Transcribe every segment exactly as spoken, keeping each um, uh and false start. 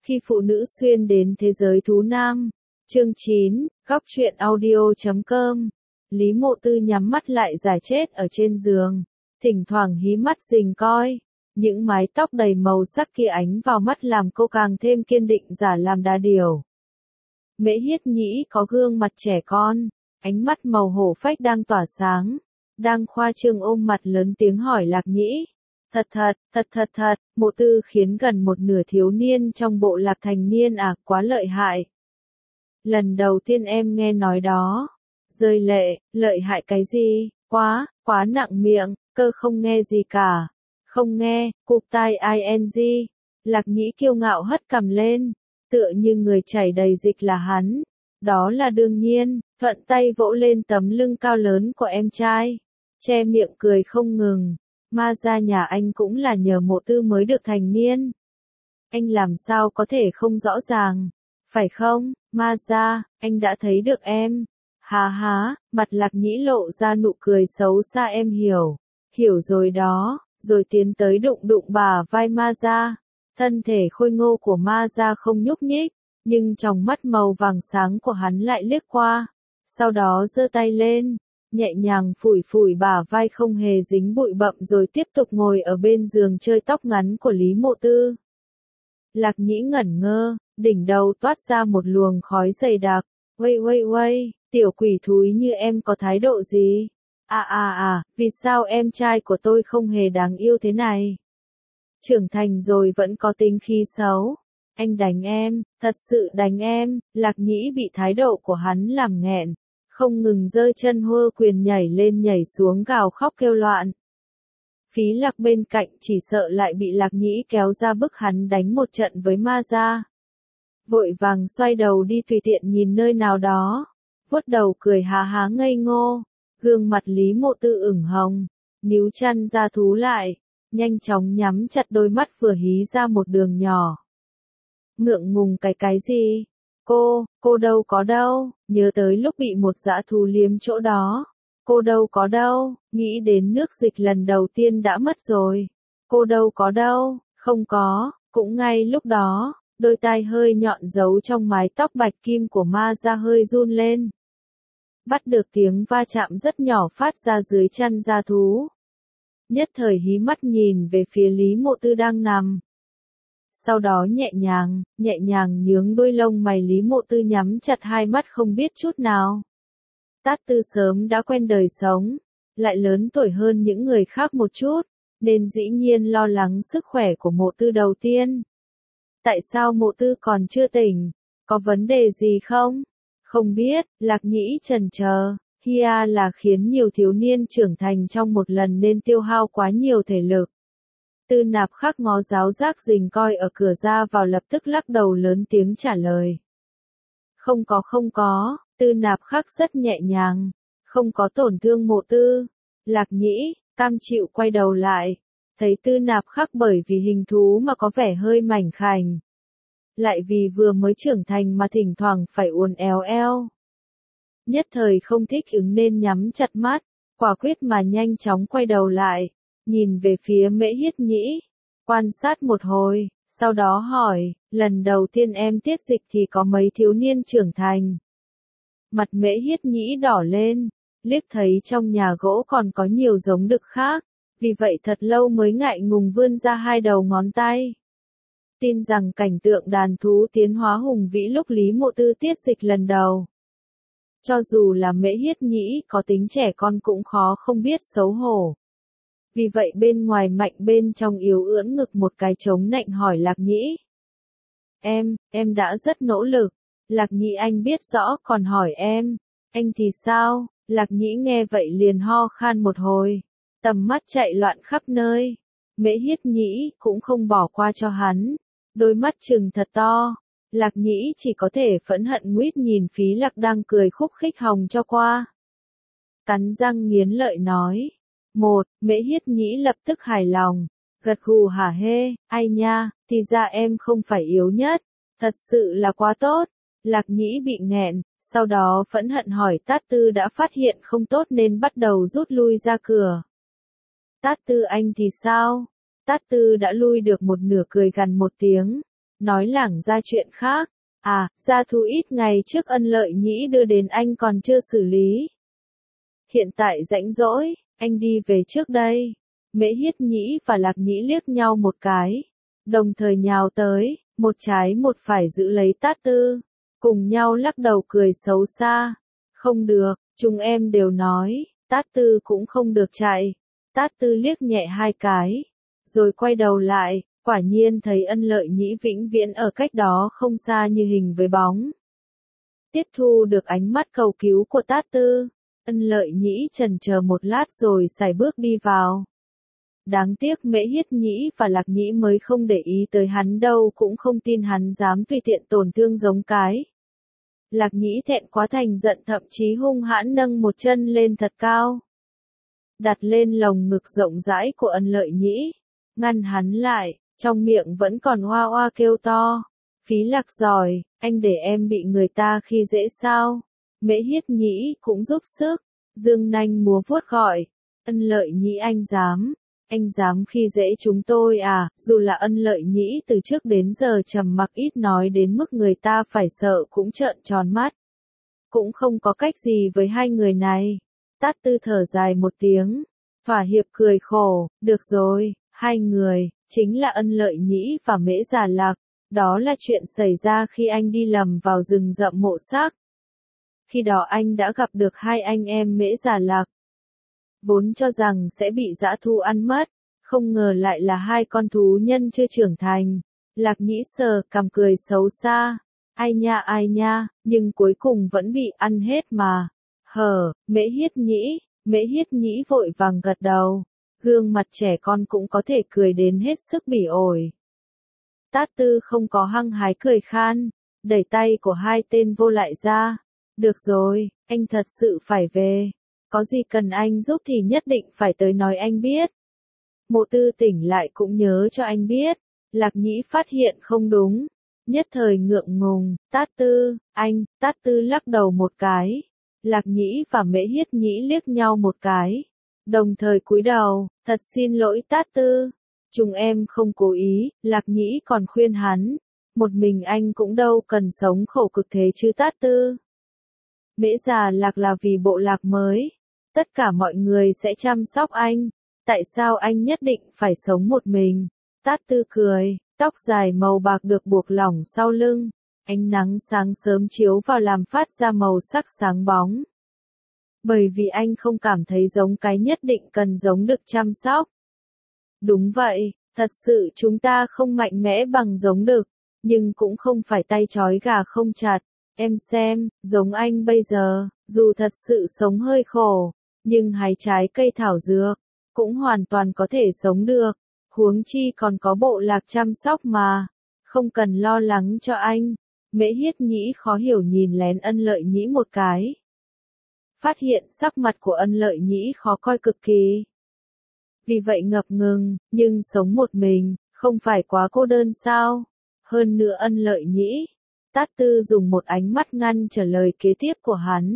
Khi phụ nữ xuyên đến thế giới thú nam. Chương chín, góc truyện audio chấm com. Lý Mộ Tư nhắm mắt lại giải chết ở trên giường, thỉnh thoảng hí mắt rình coi. Những mái tóc đầy màu sắc kia ánh vào mắt làm cô càng thêm kiên định giả làm đa điều. Mễ Hiết Nhĩ có gương mặt trẻ con, ánh mắt màu hổ phách đang tỏa sáng, đang khoa trương ôm mặt lớn tiếng hỏi Lạc Nhĩ. Thật thật, thật thật thật, Mộ Tư khiến gần một nửa thiếu niên trong bộ lạc thành niên à, quá lợi hại. Lần đầu tiên em nghe nói đó. Rơi lệ, lợi hại cái gì, quá, quá nặng miệng, cơ không nghe gì cả. Không nghe, cụp tai ing. Lạc Nhĩ kiêu ngạo hất cằm lên, tựa như người chảy đầy dịch là hắn. Đó là đương nhiên, thuận tay vỗ lên tấm lưng cao lớn của em trai, che miệng cười không ngừng. Ma gia nhà anh cũng là nhờ Mộ Tư mới được thành niên. Anh làm sao có thể không rõ ràng, phải không, Ma gia, anh đã thấy được em. Há há, mặt Lạc Nhĩ lộ ra nụ cười xấu xa. Em hiểu, hiểu rồi đó, rồi tiến tới đụng đụng bả vai Ma gia. Thân thể khôi ngô của Ma gia không nhúc nhích, nhưng trong mắt màu vàng sáng của hắn lại liếc qua, sau đó giơ tay lên, nhẹ nhàng phủi phủi bả vai không hề dính bụi bặm rồi tiếp tục ngồi ở bên giường chơi tóc ngắn của Lý Mộ Tư. Lạc Nhĩ ngẩn ngơ, đỉnh đầu toát ra một luồng khói dày đặc. Uây uây uây, tiểu quỷ thúi như em có thái độ gì? À à à, vì sao em trai của tôi không hề đáng yêu thế này? Trưởng thành rồi vẫn có tính khí xấu. Anh đánh em, thật sự đánh em. Lạc Nhĩ bị thái độ của hắn làm nghẹn, không ngừng giơ chân hơ quyền nhảy lên nhảy xuống gào khóc kêu loạn. Phí Lạc bên cạnh chỉ sợ lại bị Lạc Nhĩ kéo ra bức hắn đánh một trận với Ma gia. Vội vàng xoay đầu đi tùy tiện nhìn nơi nào đó, vuốt đầu cười há há ngây ngô. Gương mặt Lý Mộ Tư ửng hồng, níu chăn ra thú lại, nhanh chóng nhắm chặt đôi mắt vừa hí ra một đường nhỏ. Ngượng ngùng cái cái gì? Cô, cô đâu có đâu, nhớ tới lúc bị một dã thú liếm chỗ đó. Cô đâu có đâu, nghĩ đến nước dịch lần đầu tiên đã mất rồi. Cô đâu có đâu, không có, cũng ngay lúc đó, đôi tai hơi nhọn giấu trong mái tóc bạch kim của Ma gia hơi run lên. Bắt được tiếng va chạm rất nhỏ phát ra dưới chăn da thú. Nhất thời hí mắt nhìn về phía Lý Mộ Tư đang nằm. Sau đó nhẹ nhàng, nhẹ nhàng nhướng đuôi lông mày. Lý Mộ Tư nhắm chặt hai mắt không biết chút nào. Tát Tư sớm đã quen đời sống, lại lớn tuổi hơn những người khác một chút, nên dĩ nhiên lo lắng sức khỏe của Mộ Tư đầu tiên. Tại sao Mộ Tư còn chưa tỉnh? Có vấn đề gì không? Không biết, Lạc Nhĩ chần chờ. Hia là khiến nhiều thiếu niên trưởng thành trong một lần nên tiêu hao quá nhiều thể lực. Tư Nạp Khắc ngó giáo giác rình coi ở cửa ra vào lập tức lắc đầu lớn tiếng trả lời. Không có không có, Tư Nạp Khắc rất nhẹ nhàng, không có tổn thương Mộ Tư. Lạc Nhĩ, cam chịu quay đầu lại, thấy Tư Nạp Khắc bởi vì hình thú mà có vẻ hơi mảnh khảnh. Lại vì vừa mới trưởng thành mà thỉnh thoảng phải uốn éo eo. Nhất thời không thích ứng nên nhắm chặt mắt, quả quyết mà nhanh chóng quay đầu lại, nhìn về phía Mễ Hiết Nhĩ, quan sát một hồi, sau đó hỏi, lần đầu tiên em tiết dịch thì có mấy thiếu niên trưởng thành? Mặt Mễ Hiết Nhĩ đỏ lên, liếc thấy trong nhà gỗ còn có nhiều giống đực khác, vì vậy thật lâu mới ngại ngùng vươn ra hai đầu ngón tay. Tin rằng cảnh tượng đàn thú tiến hóa hùng vĩ lúc Lý Mộ Tư tiết dịch lần đầu. Cho dù là Mễ Hiết Nhĩ có tính trẻ con cũng khó không biết xấu hổ. Vì vậy bên ngoài mạnh bên trong yếu ưỡn ngực một cái chống nạnh hỏi Lạc Nhĩ. Em, em đã rất nỗ lực. Lạc Nhĩ anh biết rõ còn hỏi em, anh thì sao? Lạc Nhĩ nghe vậy liền ho khan một hồi, tầm mắt chạy loạn khắp nơi. Mễ Hiết Nhĩ cũng không bỏ qua cho hắn, đôi mắt trừng thật to. Lạc Nhĩ chỉ có thể phẫn hận nguýt nhìn Phí Lạc đang cười khúc khích hòng cho qua. Cắn răng nghiến lợi nói. Một, Mễ Hiết Nhĩ lập tức hài lòng, gật gù hả hê, ai nha, thì ra em không phải yếu nhất, thật sự là quá tốt. Lạc Nhĩ bị nghẹn, sau đó phẫn hận hỏi Tát Tư đã phát hiện không tốt nên bắt đầu rút lui ra cửa. Tát Tư anh thì sao? Tát Tư đã lui được một nửa cười gằn một tiếng, nói lảng ra chuyện khác. À, gia thú ít ngày trước ân lợi nhĩ đưa đến anh còn chưa xử lý. Hiện tại rảnh rỗi, anh đi về trước đây. Mễ Hiết Nhĩ và Lạc Nhĩ liếc nhau một cái, đồng thời nhào tới, một trái một phải giữ lấy Tát Tư, cùng nhau lắc đầu cười xấu xa. Không được, chúng em đều nói, Tát Tư cũng không được chạy. Tát Tư liếc nhẹ hai cái, rồi quay đầu lại, quả nhiên thấy ân lợi nhĩ vĩnh viễn ở cách đó không xa như hình với bóng. Tiếp thu được ánh mắt cầu cứu của Tát Tư, ân lợi nhĩ chần chờ một lát rồi sải bước đi vào. Đáng tiếc Mễ Hiết Nhĩ và Lạc Nhĩ mới không để ý tới hắn đâu, cũng không tin hắn dám tùy tiện tổn thương giống cái. Lạc Nhĩ thẹn quá thành giận, thậm chí hung hãn nâng một chân lên thật cao, đặt lên lồng ngực rộng rãi của ân lợi nhĩ, ngăn hắn lại, trong miệng vẫn còn oa oa kêu to. Phí Lạc giỏi, anh để em bị người ta khi dễ sao? Mễ Hiết Nhĩ cũng giúp sức, dương nanh múa vuốt gọi. Ân lợi nhĩ, anh dám, anh dám khi dễ chúng tôi à? Dù là ân lợi nhĩ từ trước đến giờ trầm mặc ít nói đến mức người ta phải sợ cũng trợn tròn mắt. Cũng không có cách gì với hai người này. Tát Tư thở dài một tiếng, thỏa hiệp cười khổ, được rồi, hai người, chính là ân lợi nhĩ và Mễ Già Lạc. Đó là chuyện xảy ra khi anh đi lầm vào rừng rậm mộ xác. Khi đó anh đã gặp được hai anh em Mễ Già Lạc. Vốn cho rằng sẽ bị dã thu ăn mất, không ngờ lại là hai con thú nhân chưa trưởng thành. Lạc Nhĩ sờ cằm cười xấu xa. Ai nha ai nha, nhưng cuối cùng vẫn bị ăn hết mà. Hờ, Mễ Hiết Nhĩ, Mễ Hiết Nhĩ vội vàng gật đầu. Gương mặt trẻ con cũng có thể cười đến hết sức bỉ ổi. Tát Tư không có hăng hái cười khan, đẩy tay của hai tên vô lại ra. Được rồi, anh thật sự phải về. Có gì cần anh giúp thì nhất định phải tới nói anh biết. Mộ Tư tỉnh lại cũng nhớ cho anh biết. Lạc Nhĩ phát hiện không đúng, nhất thời ngượng ngùng. Tát Tư, anh, Tát Tư lắc đầu một cái. Lạc Nhĩ và Mễ Hiết Nhĩ liếc nhau một cái, đồng thời cúi đầu. Thật xin lỗi Tát Tư, chúng em không cố ý. Lạc Nhĩ còn khuyên hắn, một mình anh cũng đâu cần sống khổ cực thế chứ Tát Tư. Mễ Già Lạc là vì bộ lạc mới, tất cả mọi người sẽ chăm sóc anh, tại sao anh nhất định phải sống một mình? Tát Tư cười, tóc dài màu bạc được buộc lỏng sau lưng, ánh nắng sáng sớm chiếu vào làm phát ra màu sắc sáng bóng. Bởi vì anh không cảm thấy giống cái nhất định cần giống được chăm sóc. Đúng vậy, thật sự chúng ta không mạnh mẽ bằng giống đực, nhưng cũng không phải tay trói gà không chặt. Em xem, giống anh bây giờ, dù thật sự sống hơi khổ, nhưng hái trái cây thảo dược, cũng hoàn toàn có thể sống được. Huống chi còn có bộ lạc chăm sóc mà, không cần lo lắng cho anh. Mễ Hiết Nhĩ khó hiểu nhìn lén ân lợi nhĩ một cái. Phát hiện sắc mặt của ân lợi nhĩ khó coi cực kỳ. Vì vậy ngập ngừng, nhưng sống một mình, không phải quá cô đơn sao? Hơn nữa ân lợi nhĩ. Tát Tư dùng một ánh mắt ngăn trở lời kế tiếp của hắn.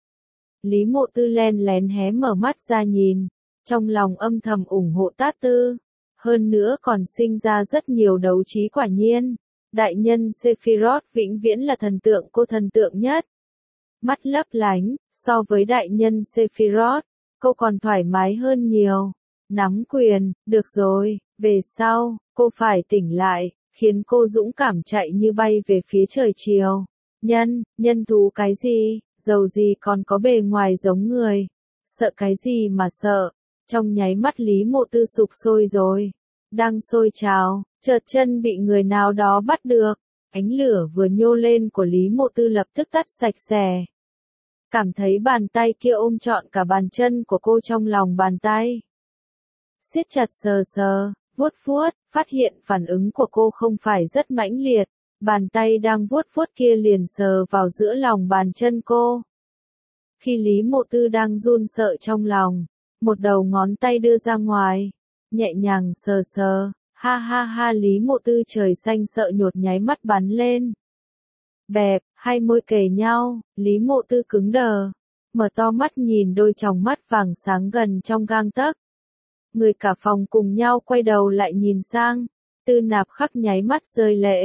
Lý Mộ Tư len lén hé mở mắt ra nhìn, trong lòng âm thầm ủng hộ Tát Tư. Hơn nữa còn sinh ra rất nhiều đấu trí quả nhiên. Đại nhân Sephiroth vĩnh viễn là thần tượng cô thần tượng nhất. Mắt lấp lánh, so với đại nhân Sephiroth, cô còn thoải mái hơn nhiều. Nắm quyền, được rồi, về sau, cô phải tỉnh lại, khiến cô dũng cảm chạy như bay về phía trời chiều. Nhân, nhân thú cái gì, dầu gì còn có bề ngoài giống người. Sợ cái gì mà sợ, trong nháy mắt Lý Mộ Tư sục sôi rồi. Đang sôi trào, chợt chân bị người nào đó bắt được. Ánh lửa vừa nhô lên của Lý Mộ Tư lập tức tắt sạch sẽ. Cảm thấy bàn tay kia ôm trọn cả bàn chân của cô trong lòng bàn tay. Siết chặt sờ sờ, vuốt vuốt, phát hiện phản ứng của cô không phải rất mãnh liệt. Bàn tay đang vuốt vuốt kia liền sờ vào giữa lòng bàn chân cô. Khi Lý Mộ Tư đang run sợ trong lòng, một đầu ngón tay đưa ra ngoài, nhẹ nhàng sờ sờ, ha ha ha Lý Mộ Tư trời xanh sợ nhột nháy mắt bắn lên. Bẹp, hai môi kề nhau, Lý Mộ Tư cứng đờ, mở to mắt nhìn đôi tròng mắt vàng sáng gần trong gang tấc. Người cả phòng cùng nhau quay đầu lại nhìn sang, Tư Nạp Khắc nháy mắt rơi lệ,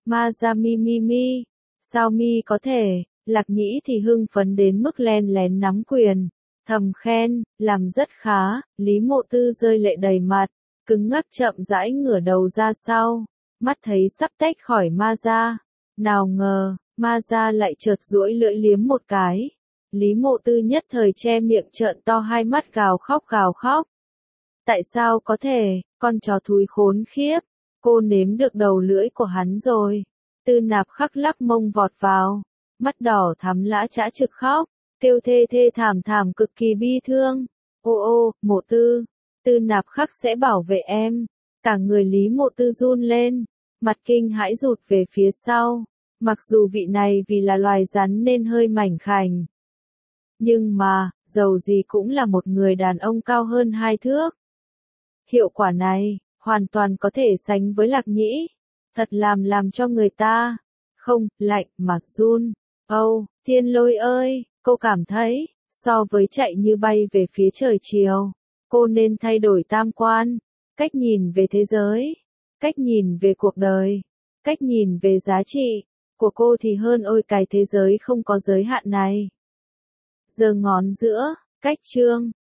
Ma ra mi mi mi, sao mi có thể, Lạc Nhĩ thì hưng phấn đến mức len lén nắm quyền, thầm khen, làm rất khá, Lý Mộ Tư rơi lệ đầy mặt, cứng ngắc chậm rãi ngửa đầu ra sau, mắt thấy sắp tách khỏi ma ra, nào ngờ, ma ra lại chợt duỗi lưỡi liếm một cái. Lý Mộ Tư nhất thời che miệng trợn to hai mắt gào khóc gào khóc. Tại sao có thể, con chó thúi khốn khiếp, cô nếm được đầu lưỡi của hắn rồi. Tư Nạp Khắc lắc mông vọt vào, mắt đỏ thắm lã chã trực khóc, kêu thê thê thảm thảm cực kỳ bi thương. Ô ô, Mộ Tư, Tư Nạp Khắc sẽ bảo vệ em. Cả người Lý Mộ Tư run lên, mặt kinh hãi rụt về phía sau. Mặc dù vị này vì là loài rắn nên hơi mảnh khảnh, nhưng mà, dầu gì cũng là một người đàn ông cao hơn hai thước. Hiệu quả này, hoàn toàn có thể sánh với Lạc Nhĩ. Thật làm làm cho người ta, không, lạnh mà run. Âu, Thiên Lôi ơi, cô cảm thấy, so với chạy như bay về phía trời chiều, cô nên thay đổi tam quan, cách nhìn về thế giới, cách nhìn về cuộc đời, cách nhìn về giá trị của cô thì hơn ôi cái thế giới không có giới hạn này. Giơ ngón giữa, cách chương.